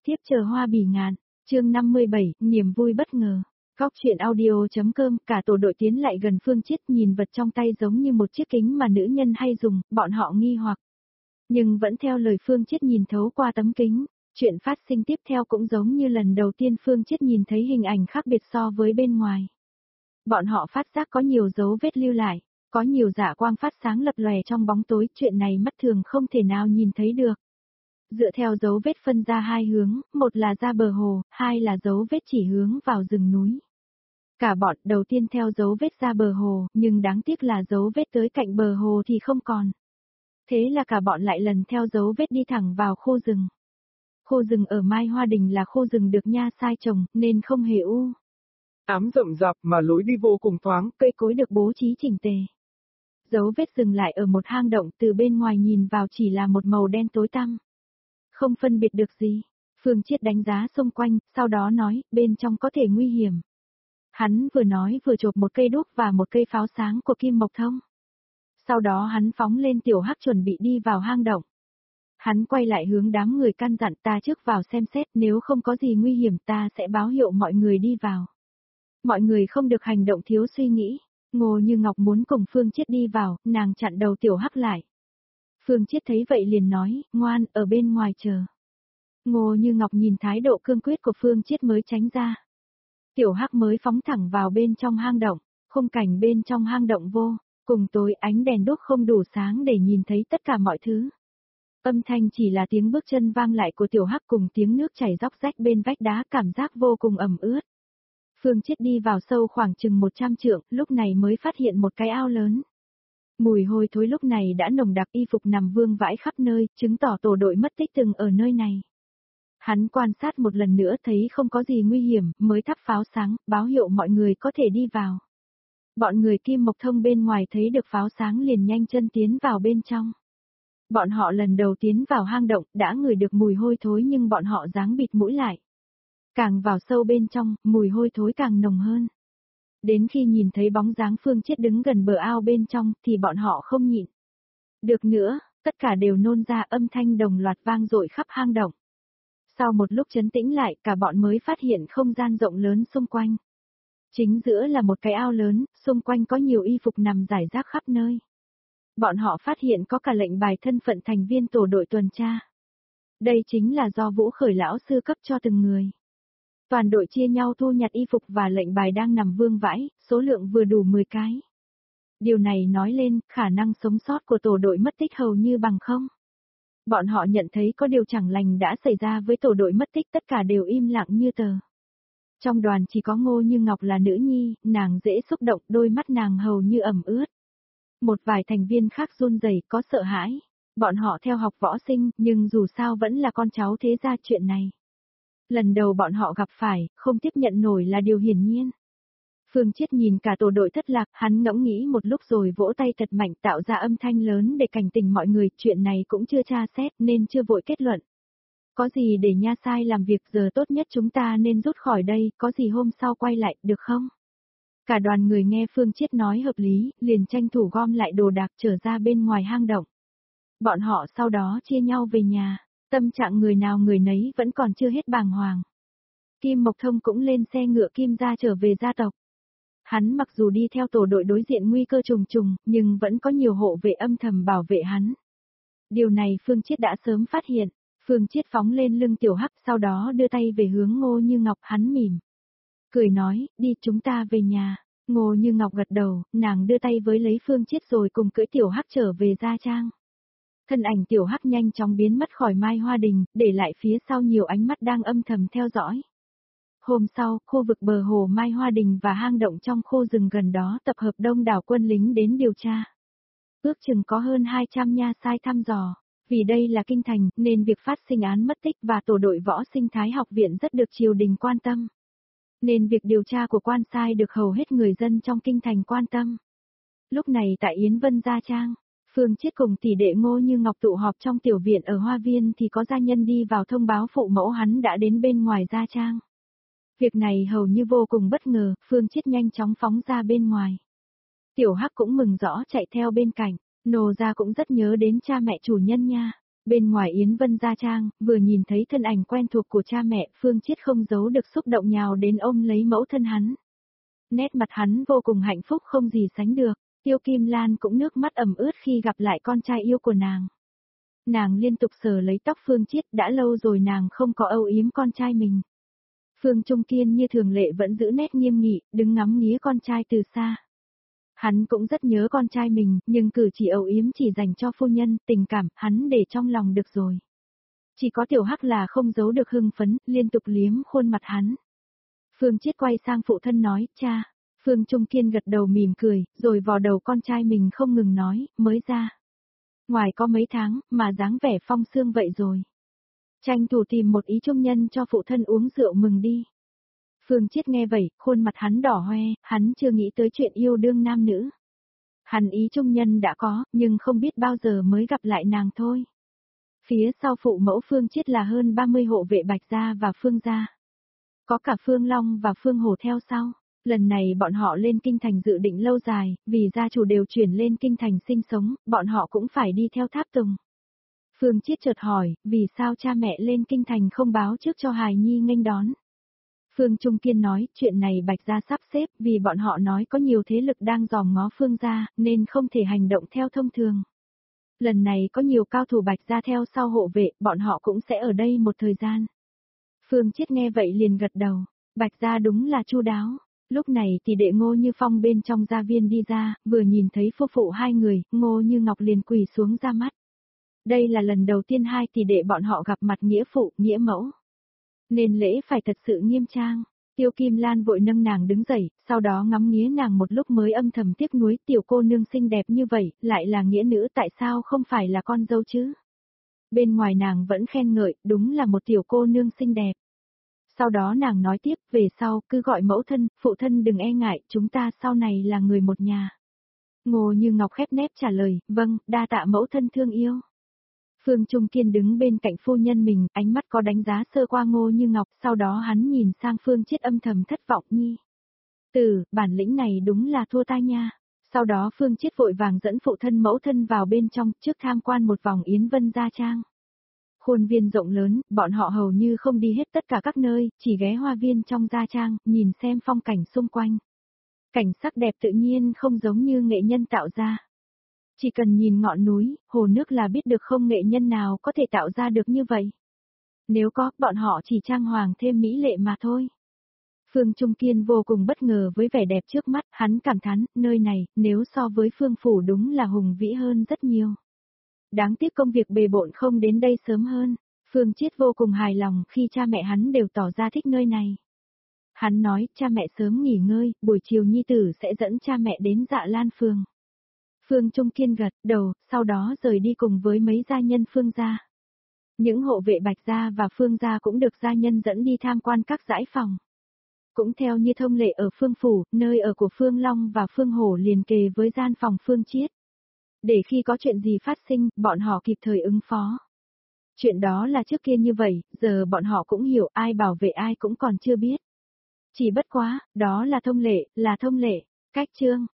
tiếp chờ hoa bỉ ngạn, chương 57, niềm vui bất ngờ. Góc truyện audio.com, cả tổ đội tiến lại gần Phương Chiết nhìn vật trong tay giống như một chiếc kính mà nữ nhân hay dùng, bọn họ nghi hoặc. Nhưng vẫn theo lời Phương Chiết nhìn thấu qua tấm kính, chuyện phát sinh tiếp theo cũng giống như lần đầu tiên Phương Chiết nhìn thấy hình ảnh khác biệt so với bên ngoài. Bọn họ phát giác có nhiều dấu vết lưu lại, có nhiều dạ quang phát sáng lập lòe trong bóng tối, chuyện này mắt thường không thể nào nhìn thấy được. Dựa theo dấu vết phân ra hai hướng, một là ra bờ hồ, hai là dấu vết chỉ hướng vào rừng núi. Cả bọn đầu tiên theo dấu vết ra bờ hồ, nhưng đáng tiếc là dấu vết tới cạnh bờ hồ thì không còn. Thế là cả bọn lại lần theo dấu vết đi thẳng vào khu rừng. Khu rừng ở Mai Hoa Đình là khu rừng được Nha Sai trồng, nên không hề u ám rậm rạp mà lối đi vô cùng thoáng, cây cối được bố trí chỉnh tề. Dấu vết dừng lại ở một hang động, từ bên ngoài nhìn vào chỉ là một màu đen tối tăm. Không phân biệt được gì. Phương Chiết đánh giá xung quanh, sau đó nói, bên trong có thể nguy hiểm. Hắn vừa nói vừa chộp một cây đuốc và một cây pháo sáng của Kim Mộc Thông. Sau đó hắn phóng lên Tiểu Hắc chuẩn bị đi vào hang động. Hắn quay lại hướng đám người căn dặn, ta trước vào xem xét, nếu không có gì nguy hiểm ta sẽ báo hiệu mọi người đi vào. Mọi người không được hành động thiếu suy nghĩ. Ngô Như Ngọc muốn cùng Phương Chiết đi vào, nàng chặn đầu Tiểu Hắc lại. Phương Chiết thấy vậy liền nói, ngoan, ở bên ngoài chờ. Ngô Như Ngọc nhìn thái độ cương quyết của Phương Chiết mới tránh ra. Tiểu Hắc mới phóng thẳng vào bên trong hang động, khung cảnh bên trong hang động vô cùng tối, ánh đèn đuốc không đủ sáng để nhìn thấy tất cả mọi thứ. Âm thanh chỉ là tiếng bước chân vang lại của Tiểu Hắc cùng tiếng nước chảy róc rách bên vách đá, cảm giác vô cùng ẩm ướt. Phương Chiết đi vào sâu khoảng chừng 100 trượng, lúc này mới phát hiện một cái ao lớn. Mùi hôi thối lúc này đã nồng đặc, y phục nằm vương vãi khắp nơi, chứng tỏ tổ đội mất tích từng ở nơi này. Hắn quan sát một lần nữa thấy không có gì nguy hiểm, mới thắp pháo sáng, báo hiệu mọi người có thể đi vào. Bọn người Kim Mộc Thông bên ngoài thấy được pháo sáng liền nhanh chân tiến vào bên trong. Bọn họ lần đầu tiến vào hang động, đã ngửi được mùi hôi thối nhưng bọn họ giáng bịt mũi lại. Càng vào sâu bên trong, mùi hôi thối càng nồng hơn. Đến khi nhìn thấy bóng dáng Phương Chiết đứng gần bờ ao bên trong, thì bọn họ không nhịn được nữa, tất cả đều nôn ra, âm thanh đồng loạt vang dội khắp hang động. Sau một lúc trấn tĩnh lại, cả bọn mới phát hiện không gian rộng lớn xung quanh. Chính giữa là một cái ao lớn, xung quanh có nhiều y phục nằm rải rác khắp nơi. Bọn họ phát hiện có cả lệnh bài thân phận thành viên tổ đội tuần tra. Đây chính là do Vũ Khởi lão sư cấp cho từng người. Toàn đội chia nhau thu nhặt y phục và lệnh bài đang nằm vương vãi, số lượng vừa đủ 10 cái. Điều này nói lên, khả năng sống sót của tổ đội mất tích hầu như bằng không. Bọn họ nhận thấy có điều chẳng lành đã xảy ra với tổ đội mất tích, tất cả đều im lặng như tờ. Trong đoàn chỉ có Ngô Như Ngọc là nữ nhi, nàng dễ xúc động, đôi mắt nàng hầu như ẩm ướt. Một vài thành viên khác run rẩy, có sợ hãi. Bọn họ theo học võ sinh, nhưng dù sao vẫn là con cháu thế gia, chuyện này. Lần đầu bọn họ gặp phải, không tiếp nhận nổi là điều hiển nhiên. Phương Chiết nhìn cả tổ đội thất lạc, hắn ngẫm nghĩ một lúc rồi vỗ tay thật mạnh tạo ra âm thanh lớn để cảnh tỉnh mọi người, chuyện này cũng chưa tra xét nên chưa vội kết luận. Có gì để Nha Sai làm việc, giờ tốt nhất chúng ta nên rút khỏi đây, có gì hôm sau quay lại, được không? Cả đoàn người nghe Phương Chiết nói hợp lý, liền tranh thủ gom lại đồ đạc trở ra bên ngoài hang động. Bọn họ sau đó chia nhau về nhà, tâm trạng người nào người nấy vẫn còn chưa hết bàng hoàng. Kim Mộc Thông cũng lên xe ngựa Kim gia trở về gia tộc. Hắn mặc dù đi theo tổ đội đối diện nguy cơ trùng trùng, nhưng vẫn có nhiều hộ vệ âm thầm bảo vệ hắn. Điều này Phương Chiết đã sớm phát hiện. Phương Chiết phóng lên lưng Tiểu Hắc, sau đó đưa tay về hướng Ngô Như Ngọc, hắn mỉm cười nói, đi chúng ta về nhà. Ngô Như Ngọc gật đầu, nàng đưa tay với lấy Phương Chiết rồi cùng cưỡi Tiểu Hắc trở về gia trang. Thân ảnh Tiểu Hắc nhanh chóng biến mất khỏi Mai Hoa Đình, để lại phía sau nhiều ánh mắt đang âm thầm theo dõi. Hôm sau, khu vực bờ hồ Mai Hoa Đình và hang động trong khu rừng gần đó tập hợp đông đảo quân lính đến điều tra. Ước chừng có hơn 200 nha sai thăm dò. Vì đây là kinh thành, nên việc phát sinh án mất tích và tổ đội võ sinh Thái học viện rất được triều đình quan tâm. Nên việc điều tra của quan sai được hầu hết người dân trong kinh thành quan tâm. Lúc này tại Yến Vân Gia Trang, Phương Chiết cùng tỷ đệ Ngô Như Ngọc tụ họp trong tiểu viện ở Hoa Viên thì có gia nhân đi vào thông báo phụ mẫu hắn đã đến bên ngoài Gia Trang. Việc này hầu như vô cùng bất ngờ, Phương Chiết nhanh chóng phóng ra bên ngoài. Tiểu Hắc cũng mừng rõ chạy theo bên cạnh. Nô gia cũng rất nhớ đến cha mẹ chủ nhân nha. Bên ngoài Yến Vân gia trang, vừa nhìn thấy thân ảnh quen thuộc của cha mẹ, Phương Chiết không giấu được xúc động nhào đến ôm lấy mẫu thân hắn. Nét mặt hắn vô cùng hạnh phúc không gì sánh được, Tiêu Kim Lan cũng nước mắt ẩm ướt khi gặp lại con trai yêu của nàng. Nàng liên tục sờ lấy tóc Phương Chiết, đã lâu rồi nàng không có âu yếm con trai mình. Phương Trung Kiên như thường lệ vẫn giữ nét nghiêm nghị, đứng ngắm nghía con trai từ xa. Hắn cũng rất nhớ con trai mình, nhưng cử chỉ âu yếm chỉ dành cho phu nhân, tình cảm, hắn để trong lòng được rồi. Chỉ có Tiểu Hắc là không giấu được hưng phấn, liên tục liếm khuôn mặt hắn. Phương Chiết quay sang phụ thân nói, cha. Phương Trung Kiên gật đầu mỉm cười, rồi vò đầu con trai mình không ngừng nói, mới ra. Ngoài có mấy tháng, mà dáng vẻ phong sương vậy rồi. Tranh thủ tìm một ý trung nhân cho phụ thân uống rượu mừng đi. Phương Chiết nghe vậy, khuôn mặt hắn đỏ hoe, hắn chưa nghĩ tới chuyện yêu đương nam nữ. Hắn ý trung nhân đã có, nhưng không biết bao giờ mới gặp lại nàng thôi. Phía sau phụ mẫu Phương Chiết là hơn 30 hộ vệ Bạch Gia và Phương Gia. Có cả Phương Long và Phương Hổ theo sau. Lần này bọn họ lên kinh thành dự định lâu dài, vì gia chủ đều chuyển lên kinh thành sinh sống, bọn họ cũng phải đi theo tháp tùng. Phương Chiết chợt hỏi, vì sao cha mẹ lên kinh thành không báo trước cho hài nhi nghênh đón? Phương Trung Kiên nói, chuyện này Bạch Gia sắp xếp, vì bọn họ nói có nhiều thế lực đang dòm ngó Phương Gia, nên không thể hành động theo thông thường. Lần này có nhiều cao thủ Bạch Gia theo sau hộ vệ, bọn họ cũng sẽ ở đây một thời gian. Phương Chiết nghe vậy liền gật đầu, Bạch Gia đúng là chu đáo. Lúc này thì đệ Ngô Như Phong bên trong gia viên đi ra, vừa nhìn thấy phu phụ hai người, Ngô Như Ngọc liền quỳ xuống ra mắt. Đây là lần đầu tiên hai tỷ đệ bọn họ gặp mặt nghĩa phụ, nghĩa mẫu. Nên lễ phải thật sự nghiêm trang. Tiêu Kim Lan vội nâng nàng đứng dậy, sau đó ngắm nghía nàng một lúc mới âm thầm tiếc nuối, tiểu cô nương xinh đẹp như vậy, lại là nghĩa nữ tại sao không phải là con dâu chứ? Bên ngoài nàng vẫn khen ngợi, đúng là một tiểu cô nương xinh đẹp. Sau đó nàng nói tiếp, về sau, cứ gọi mẫu thân, phụ thân đừng e ngại, chúng ta sau này là người một nhà. Ngô Như Ngọc khép nép trả lời, vâng, đa tạ mẫu thân thương yêu. Phương Trung Kiên đứng bên cạnh phu nhân mình, ánh mắt có đánh giá sơ qua Ngô Như Ngọc, sau đó hắn nhìn sang Phương Chiết âm thầm thất vọng nhi. Bản lĩnh này đúng là thua ta nha. Sau đó Phương Chiết vội vàng dẫn phụ thân mẫu thân vào bên trong, trước tham quan một vòng Yến Vân gia trang. Khuôn viên rộng lớn, bọn họ hầu như không đi hết tất cả các nơi, chỉ ghé hoa viên trong gia trang, nhìn xem phong cảnh xung quanh. Cảnh sắc đẹp tự nhiên không giống như nghệ nhân tạo ra. Chỉ cần nhìn ngọn núi, hồ nước là biết được không nghệ nhân nào có thể tạo ra được như vậy. Nếu có, bọn họ chỉ trang hoàng thêm mỹ lệ mà thôi. Phương Trung Kiên vô cùng bất ngờ với vẻ đẹp trước mắt, hắn cảm thán, nơi này, nếu so với Phương Phủ đúng là hùng vĩ hơn rất nhiều. Đáng tiếc công việc bề bộn không đến đây sớm hơn. Phương Chiết vô cùng hài lòng khi cha mẹ hắn đều tỏ ra thích nơi này. Hắn nói, cha mẹ sớm nghỉ ngơi, buổi chiều nhi tử sẽ dẫn cha mẹ đến Dạ Lan Phường. Phương Trung Kiên gật đầu, sau đó rời đi cùng với mấy gia nhân Phương gia. Những hộ vệ Bạch Gia và Phương gia cũng được gia nhân dẫn đi tham quan các dãy phòng. Cũng theo như thông lệ ở Phương Phủ, nơi ở của Phương Long và Phương Hổ liền kề với gian phòng Phương Chiết. Để khi có chuyện gì phát sinh, bọn họ kịp thời ứng phó. Chuyện đó là trước kia như vậy, giờ bọn họ cũng hiểu ai bảo vệ ai cũng còn chưa biết. Chỉ bất quá, đó là thông lệ, Cách chương.